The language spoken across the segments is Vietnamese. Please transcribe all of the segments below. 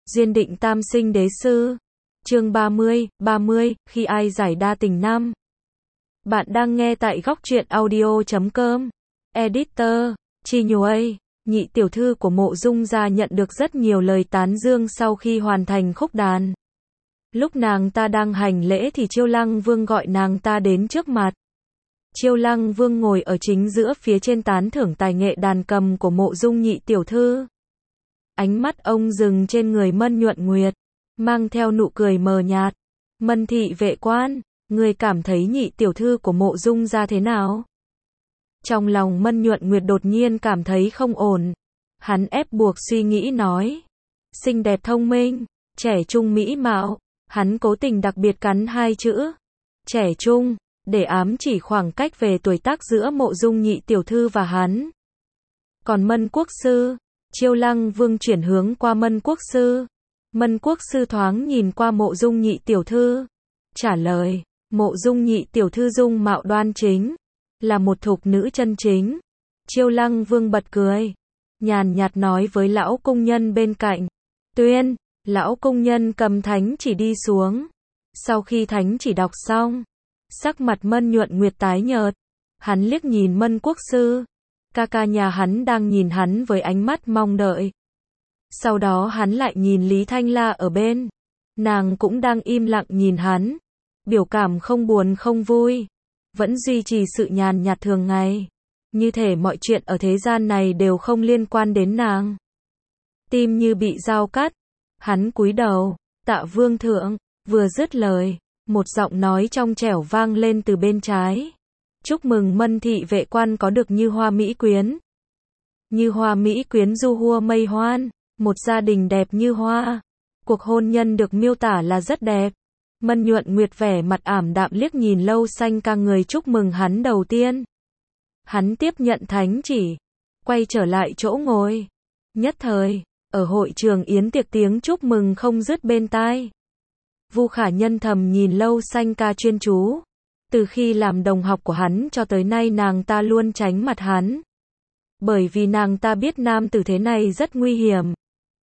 Duyên định tam sinh đế sư. Chương 30, khi ai giải đa tình nam. Bạn đang nghe tại góc truyện audio.com. Editor, Chi Nhuây, nhị tiểu thư của Mộ Dung gia nhận được rất nhiều lời tán dương sau khi hoàn thành khúc đàn. Lúc nàng ta đang hành lễ thì Chiêu Lăng Vương gọi nàng ta đến trước mặt. Chiêu Lăng Vương ngồi ở chính giữa phía trên tán thưởng tài nghệ đàn cầm của Mộ Dung nhị tiểu thư. Ánh mắt ông dừng trên người Mân Nhuận Nguyệt, mang theo nụ cười mờ nhạt. Mân thị vệ quan, người cảm thấy nhị tiểu thư của Mộ Dung gia thế nào? Trong lòng Mân Nhuận Nguyệt đột nhiên cảm thấy không ổn. Hắn ép buộc suy nghĩ nói. Xinh đẹp thông minh, trẻ trung mỹ mạo. Hắn cố tình đặc biệt cắn hai chữ. Trẻ trung, để ám chỉ khoảng cách về tuổi tác giữa Mộ Dung nhị tiểu thư và hắn. Còn Mân quốc sư, Chiêu Lăng Vương chuyển hướng qua Mân quốc sư. Mân quốc sư thoáng nhìn qua Mộ Dung nhị tiểu thư. Trả lời, Mộ Dung nhị tiểu thư dung mạo đoan chính, là một thục nữ chân chính. Chiêu Lăng Vương bật cười, nhàn nhạt nói với lão cung nhân bên cạnh. Tuyên, lão cung nhân cầm thánh chỉ đi xuống. Sau khi thánh chỉ đọc xong, sắc mặt Mân Nhuận Nguyệt tái nhợt. Hắn liếc nhìn Mân quốc sư. Ca ca nhà hắn đang nhìn hắn với ánh mắt mong đợi. Sau đó hắn lại nhìn Lý Thanh La ở bên. Nàng cũng đang im lặng nhìn hắn. Biểu cảm không buồn không vui. Vẫn duy trì sự nhàn nhạt thường ngày. Như thể mọi chuyện ở thế gian này đều không liên quan đến nàng. Tim như bị dao cắt. Hắn cúi đầu, tạ vương thượng. Vừa dứt lời, một giọng nói trong trẻo vang lên từ bên trái. Chúc mừng Mân thị vệ quan có được Như Hoa mỹ quyến. Như Hoa mỹ quyến du hua mây hoan, một gia đình đẹp như hoa. Cuộc hôn nhân được miêu tả là rất đẹp. Mân Nhuận Nguyệt vẻ mặt ảm đạm liếc nhìn Lâu Xanh ca người chúc mừng hắn đầu tiên. Hắn tiếp nhận thánh chỉ, quay trở lại chỗ ngồi. Nhất thời, ở hội trường yến tiệc tiếng chúc mừng không dứt bên tai. Vu Khả Nhân thầm nhìn Lâu Xanh ca chuyên chú. Từ khi làm đồng học của hắn cho tới nay nàng ta luôn tránh mặt hắn. Bởi vì nàng ta biết nam tử thế này rất nguy hiểm.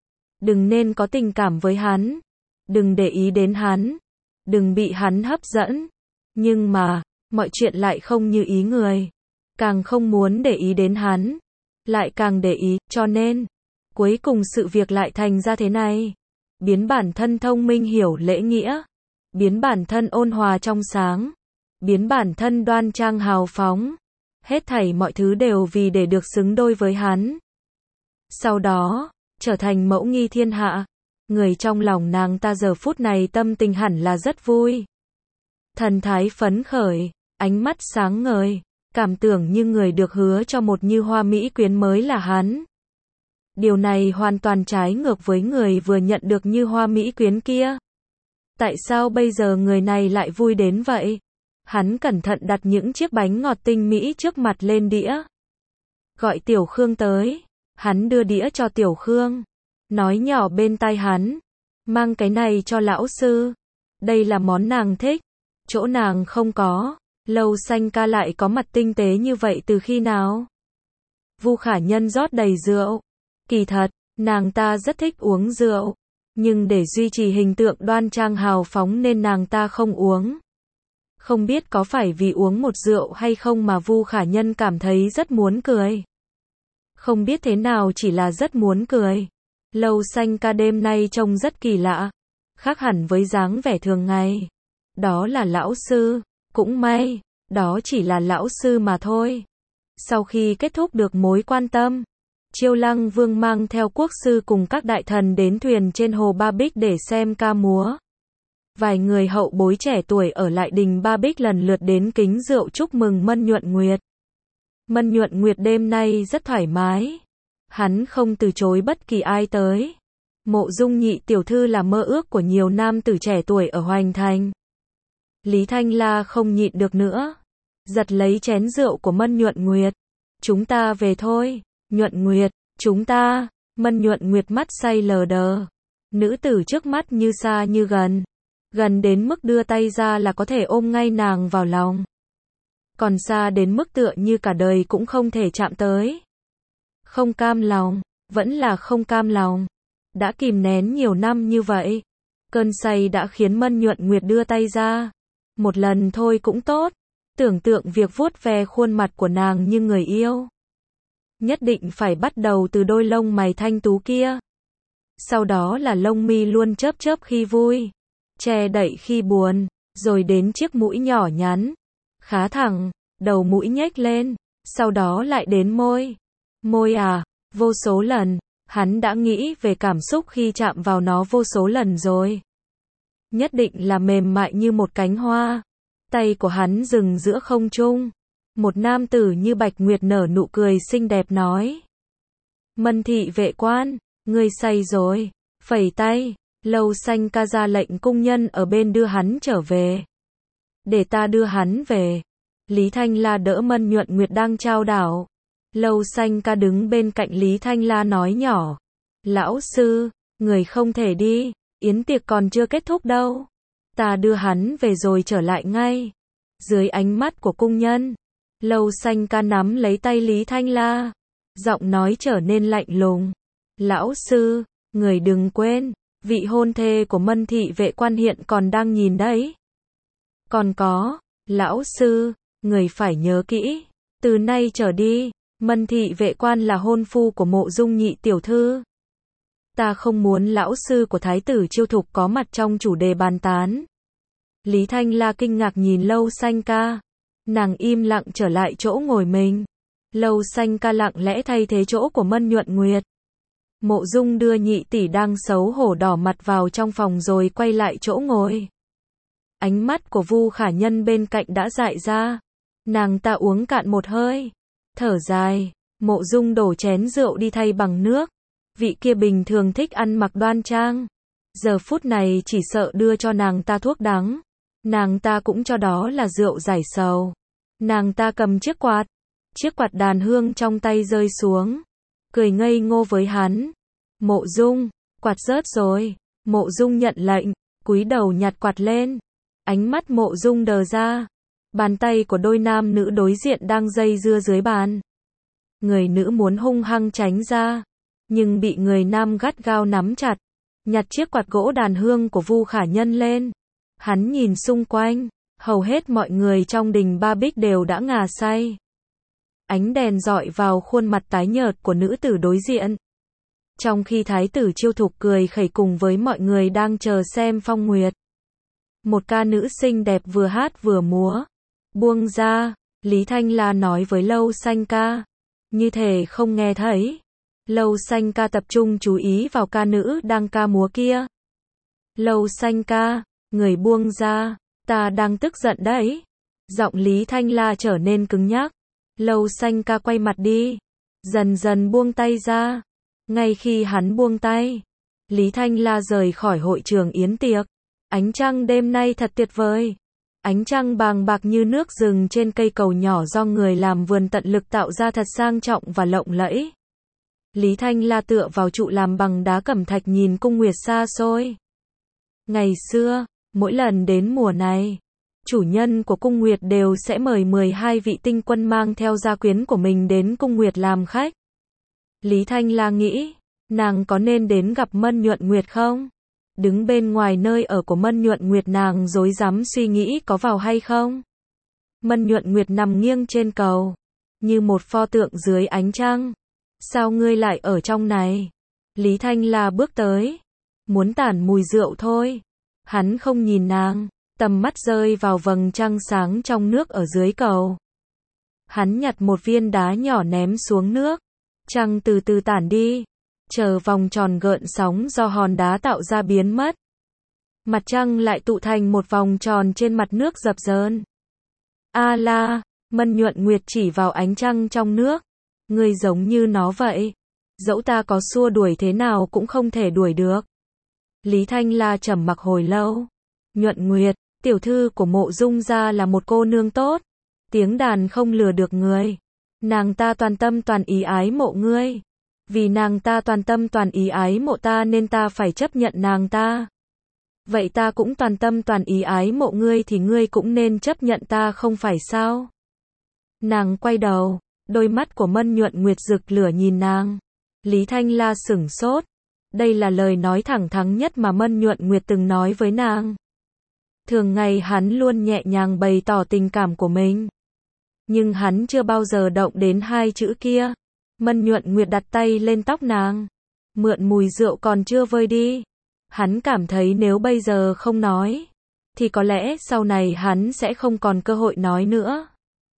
Đừng nên có tình cảm với hắn. Đừng để ý đến hắn. Đừng bị hắn hấp dẫn. Nhưng mà, mọi chuyện lại không như ý người. Càng không muốn để ý đến hắn. Lại càng để ý, cho nên, cuối cùng sự việc lại thành ra thế này. Biến bản thân thông minh hiểu lễ nghĩa. Biến bản thân ôn hòa trong sáng. Biến bản thân đoan trang hào phóng. Hết thảy mọi thứ đều vì để được xứng đôi với hắn. Sau đó, trở thành mẫu nghi thiên hạ. Người trong lòng nàng ta giờ phút này tâm tình hẳn là rất vui. Thần thái phấn khởi, ánh mắt sáng ngời, cảm tưởng như người được hứa cho một Như Hoa mỹ quyến mới là hắn. Điều này hoàn toàn trái ngược với người vừa nhận được Như Hoa mỹ quyến kia. Tại sao bây giờ người này lại vui đến vậy? Hắn cẩn thận đặt những chiếc bánh ngọt tinh mỹ trước mặt lên đĩa. Gọi Tiểu Khương tới. Hắn đưa đĩa cho Tiểu Khương. Nói nhỏ bên tai hắn. Mang cái này cho lão sư. Đây là món nàng thích. Chỗ nàng không có. Lâu Xanh ca lại có mặt tinh tế như vậy từ khi nào? Vu Khả Nhân rót đầy rượu. Kỳ thật, nàng ta rất thích uống rượu. Nhưng để duy trì hình tượng đoan trang hào phóng nên nàng ta không uống. Không biết có phải vì uống một rượu hay không mà Vu Khả Nhân cảm thấy rất muốn cười. Không biết thế nào chỉ là rất muốn cười. Lâu Xanh ca đêm nay trông rất kỳ lạ. Khác hẳn với dáng vẻ thường ngày. Đó là lão sư. Cũng may, đó chỉ là lão sư mà thôi. Sau khi kết thúc được mối quan tâm, Chiêu Lăng Vương mang theo quốc sư cùng các đại thần đến thuyền trên hồ Ba Bích để xem ca múa. Vài người hậu bối trẻ tuổi ở lại đình Ba Bích lần lượt đến kính rượu chúc mừng Mân Nhuận Nguyệt. Mân Nhuận Nguyệt đêm nay rất thoải mái. Hắn không từ chối bất kỳ ai tới. Mộ Dung nhị tiểu thư là mơ ước của nhiều nam tử trẻ tuổi ở Hoành Thành. Lý Thanh La không nhịn được nữa. Giật lấy chén rượu của Mân Nhuận Nguyệt. Chúng ta về thôi. Nhuận Nguyệt, chúng ta. Mân Nhuận Nguyệt mắt say lờ đờ. Nữ tử trước mắt như xa như gần. Gần đến mức đưa tay ra là có thể ôm ngay nàng vào lòng. Còn xa đến mức tựa như cả đời cũng không thể chạm tới. Không cam lòng, vẫn là không cam lòng. Đã kìm nén nhiều năm như vậy. Cơn say đã khiến Mân Nhuận Nguyệt đưa tay ra. Một lần thôi cũng tốt. Tưởng tượng việc vuốt ve khuôn mặt của nàng như người yêu. Nhất định phải bắt đầu từ đôi lông mày thanh tú kia. Sau đó là lông mi luôn chớp chớp khi vui, che đậy khi buồn, rồi đến chiếc mũi nhỏ nhắn, khá thẳng, đầu mũi nhếch lên, sau đó lại đến môi. Môi à, vô số lần, hắn đã nghĩ về cảm xúc khi chạm vào nó vô số lần rồi. Nhất định là mềm mại như một cánh hoa. Tay của hắn dừng giữa không trung. Một nam tử như Bạch Nguyệt nở nụ cười xinh đẹp nói. Mân thị vệ quan, ngươi say rồi. Phẩy tay, Lâu Xanh ca ra lệnh cung nhân ở bên đưa hắn trở về. Để ta đưa hắn về. Lý Thanh La đỡ Mân Nhuận Nguyệt đang trao đảo. Lâu Xanh ca đứng bên cạnh Lý Thanh La nói nhỏ. Lão sư, người không thể đi, yến tiệc còn chưa kết thúc đâu. Ta đưa hắn về rồi trở lại ngay. Dưới ánh mắt của cung nhân, Lâu Xanh ca nắm lấy tay Lý Thanh La. Giọng nói trở nên lạnh lùng. Lão sư, người đừng quên, vị hôn thê của Mân thị vệ quan hiện còn đang nhìn đấy. Còn có, lão sư, người phải nhớ kỹ. Từ nay trở đi, Mân thị vệ quan là hôn phu của Mộ Dung nhị tiểu thư. Ta không muốn lão sư của thái tử Chiêu Thục có mặt trong chủ đề bàn tán. Lý Thanh La kinh ngạc nhìn Lâu Xanh ca. Nàng im lặng trở lại chỗ ngồi mình. Lâu Xanh ca lặng lẽ thay thế chỗ của Mân Nhuận Nguyệt. Mộ Dung đưa nhị tỷ đang xấu hổ đỏ mặt vào trong phòng rồi quay lại chỗ ngồi. Ánh mắt của Vu Khả Nhân bên cạnh đã dại ra. Nàng ta uống cạn một hơi. Thở dài, Mộ Dung đổ chén rượu đi thay bằng nước. Vị kia bình thường thích ăn mặc đoan trang. Giờ phút này chỉ sợ đưa cho nàng ta thuốc đắng. Nàng ta cũng cho đó là rượu giải sầu. Nàng ta cầm chiếc quạt đàn hương trong tay rơi xuống. Cười ngây ngô với hắn. Mộ Dung, quạt rớt rồi. Mộ Dung nhận lệnh, cúi đầu nhặt quạt lên. Ánh mắt Mộ Dung đờ ra. Bàn tay của đôi nam nữ đối diện đang dây dưa dưới bàn. Người nữ muốn hung hăng tránh ra, nhưng bị người nam gắt gao nắm chặt. Nhặt chiếc quạt gỗ đàn hương của Vu Khả Nhân lên. Hắn nhìn xung quanh, hầu hết mọi người trong đình Ba Bích đều đã ngà say. Ánh đèn rọi vào khuôn mặt tái nhợt của nữ tử đối diện. Trong khi thái tử Chiêu Thục cười khẩy cùng với mọi người đang chờ xem phong nguyệt. Một ca nữ xinh đẹp vừa hát vừa múa. Buông ra, Lý Thanh La nói với Lâu Xanh ca. Như thể không nghe thấy. Lâu Xanh ca tập trung chú ý vào ca nữ đang ca múa kia. Lâu Xanh ca, người buông ra, ta đang tức giận đấy. Giọng Lý Thanh La trở nên cứng nhắc. Lâu Xanh ca quay mặt đi, dần dần buông tay ra. Ngay khi hắn buông tay, Lý Thanh La rời khỏi hội trường yến tiệc. Ánh trăng đêm nay thật tuyệt vời. Ánh trăng bàng bạc như nước rừng trên cây cầu nhỏ do người làm vườn tận lực tạo ra thật sang trọng và lộng lẫy. Lý Thanh La tựa vào trụ làm bằng đá cẩm thạch nhìn cung nguyệt xa xôi. Ngày xưa, mỗi lần đến mùa này, chủ nhân của cung nguyệt đều sẽ mời 12 vị tinh quân mang theo gia quyến của mình đến cung nguyệt làm khách. Lý Thanh La nghĩ, nàng có nên đến gặp Mân Nhuận Nguyệt không? Đứng bên ngoài nơi ở của Mân Nhuận Nguyệt nàng rối rắm suy nghĩ có vào hay không. Mân Nhuận Nguyệt nằm nghiêng trên cầu, như một pho tượng dưới ánh trăng. Sao ngươi lại ở trong này? Lý Thanh La bước tới, muốn tản mùi rượu thôi. Hắn không nhìn nàng, tầm mắt rơi vào vầng trăng sáng trong nước ở dưới cầu. Hắn nhặt một viên đá nhỏ ném xuống nước. Trăng từ từ tản đi, chờ vòng tròn gợn sóng do hòn đá tạo ra biến mất. Mặt trăng lại tụ thành một vòng tròn trên mặt nước dập dờn. A la, Mân Nhuận Nguyệt chỉ vào ánh trăng trong nước. Ngươi giống như nó vậy. Dẫu ta có xua đuổi thế nào cũng không thể đuổi được. Lý Thanh La trầm mặc hồi lâu. Nhuận Nguyệt, tiểu thư của Mộ Dung gia là một cô nương tốt. Tiếng đàn không lừa được người. Nàng ta toàn tâm toàn ý ái mộ ngươi. Vì nàng ta toàn tâm toàn ý ái mộ ta nên ta phải chấp nhận nàng ta. Vậy ta cũng toàn tâm toàn ý ái mộ ngươi thì ngươi cũng nên chấp nhận ta không phải sao? Nàng quay đầu, đôi mắt của Mân Nhuận Nguyệt rực lửa nhìn nàng. Lý Thanh La sửng sốt. Đây là lời nói thẳng thắn nhất mà Mân Nhuận Nguyệt từng nói với nàng. Thường ngày hắn luôn nhẹ nhàng bày tỏ tình cảm của mình. Nhưng hắn chưa bao giờ động đến hai chữ kia. Mân Nhuận Nguyệt đặt tay lên tóc nàng. Mượn mùi rượu còn chưa vơi đi. Hắn cảm thấy nếu bây giờ không nói, thì có lẽ sau này hắn sẽ không còn cơ hội nói nữa.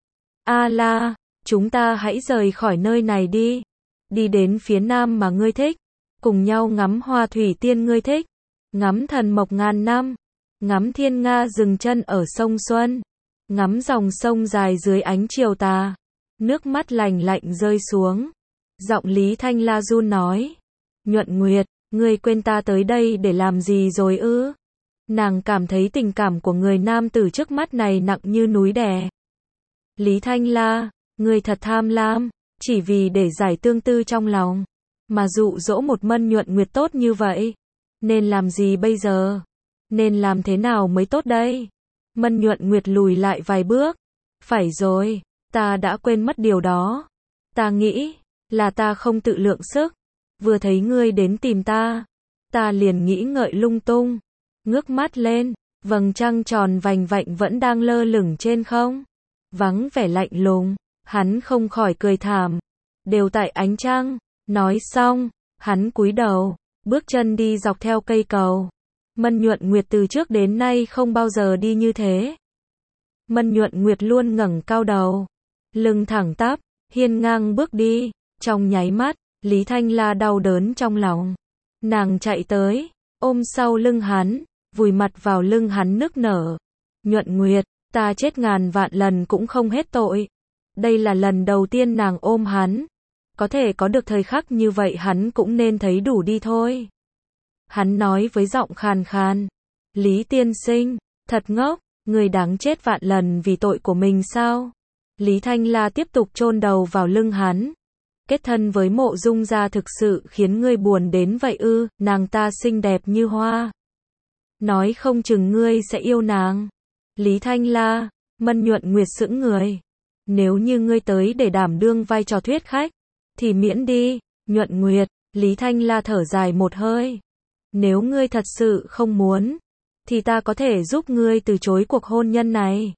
A La, chúng ta hãy rời khỏi nơi này đi. Đi đến phía nam mà ngươi thích. Cùng nhau ngắm hoa thủy tiên ngươi thích. Ngắm thần mộc ngàn năm. Ngắm thiên nga dừng chân ở sông Xuân. Ngắm dòng sông dài dưới ánh chiều tà. Nước mắt lành lạnh rơi xuống. Giọng Lý Thanh La run nói. Nhuận Nguyệt, ngươi quên ta tới đây để làm gì rồi ư? Nàng cảm thấy tình cảm của người nam tử trước mắt này nặng như núi đè. Lý Thanh La, ngươi thật tham lam, chỉ vì để giải tương tư trong lòng, mà dụ dỗ một Mân Nhuận Nguyệt tốt như vậy. Nên làm gì bây giờ? Nên làm thế nào mới tốt đây? Mân Nhuận Nguyệt lùi lại vài bước. Phải rồi, ta đã quên mất điều đó. Ta nghĩ là ta không tự lượng sức. Vừa thấy ngươi đến tìm ta liền nghĩ ngợi lung tung. Ngước mắt lên, vầng trăng tròn vành vạnh vẫn đang lơ lửng trên không. Vắng vẻ lạnh lùng, hắn không khỏi cười thảm. Đều tại ánh trăng. Nói xong, hắn cúi đầu, bước chân đi dọc theo cây cầu. Mân Nhuận Nguyệt từ trước đến nay không bao giờ đi như thế. Mân Nhuận Nguyệt luôn ngẩng cao đầu, lưng thẳng tắp, hiên ngang bước đi. Trong nháy mắt, Lý Thanh La đau đớn trong lòng. Nàng chạy tới, ôm sau lưng hắn, vùi mặt vào lưng hắn nức nở. Nhuận Nguyệt, ta chết ngàn vạn lần cũng không hết tội. Đây là lần đầu tiên nàng ôm hắn. Có thể có được thời khắc như vậy hắn cũng nên thấy đủ đi thôi. Hắn nói với giọng khàn khàn. Lý tiên sinh, thật ngốc, người đáng chết vạn lần vì tội của mình sao? Lý Thanh La tiếp tục chôn đầu vào lưng hắn. Kết thân với Mộ Dung gia thực sự khiến ngươi buồn đến vậy ư? Nàng ta xinh đẹp như hoa. Nói không chừng ngươi sẽ yêu nàng. Lý Thanh La, Mân Nhuận Nguyệt sững người. Nếu như ngươi tới để đảm đương vai trò thuyết khách, thì miễn đi. Nhuận Nguyệt, Lý Thanh La thở dài một hơi. Nếu ngươi thật sự không muốn, thì ta có thể giúp ngươi từ chối cuộc hôn nhân này.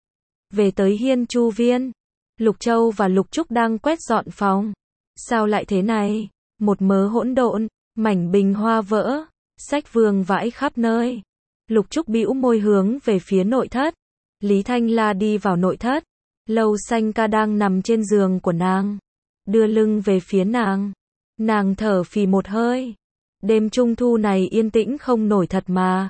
Về tới Hiên Chu Viên, Lục Châu và Lục Trúc đang quét dọn phòng. Sao lại thế này? Một mớ hỗn độn, mảnh bình hoa vỡ, sách vương vãi khắp nơi. Lục Trúc bĩu môi hướng về phía nội thất. Lý Thanh La đi vào nội thất. Lâu Xanh Ca đang nằm trên giường của nàng, đưa lưng về phía nàng. Nàng thở phì một hơi. Đêm trung thu này yên tĩnh không nổi thật mà.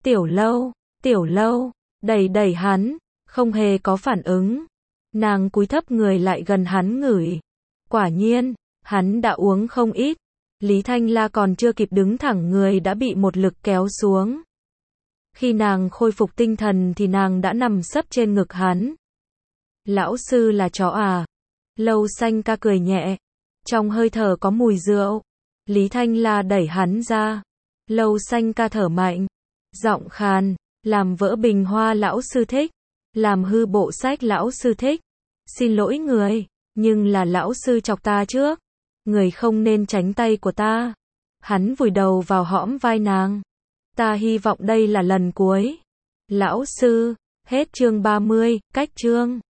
Tiểu Lâu, đẩy hắn, không hề có phản ứng. Nàng cúi thấp người lại gần hắn ngửi. Quả nhiên, hắn đã uống không ít. Lý Thanh La còn chưa kịp đứng thẳng người đã bị một lực kéo xuống. Khi nàng khôi phục tinh thần thì nàng đã nằm sấp trên ngực hắn. Lão sư là chó à? Lâu Xanh Ca cười nhẹ. Trong hơi thở có mùi rượu. Lý Thanh La đẩy hắn ra. Lâu Xanh Ca thở mạnh. Giọng khàn. Làm vỡ bình hoa lão sư thích. Làm hư bộ sách lão sư thích. Xin lỗi người, nhưng là lão sư chọc ta trước. Người không nên tránh tay của ta. Hắn vùi đầu vào hõm vai nàng. Ta hy vọng đây là lần cuối. Lão sư, hết chương 30, cách chương.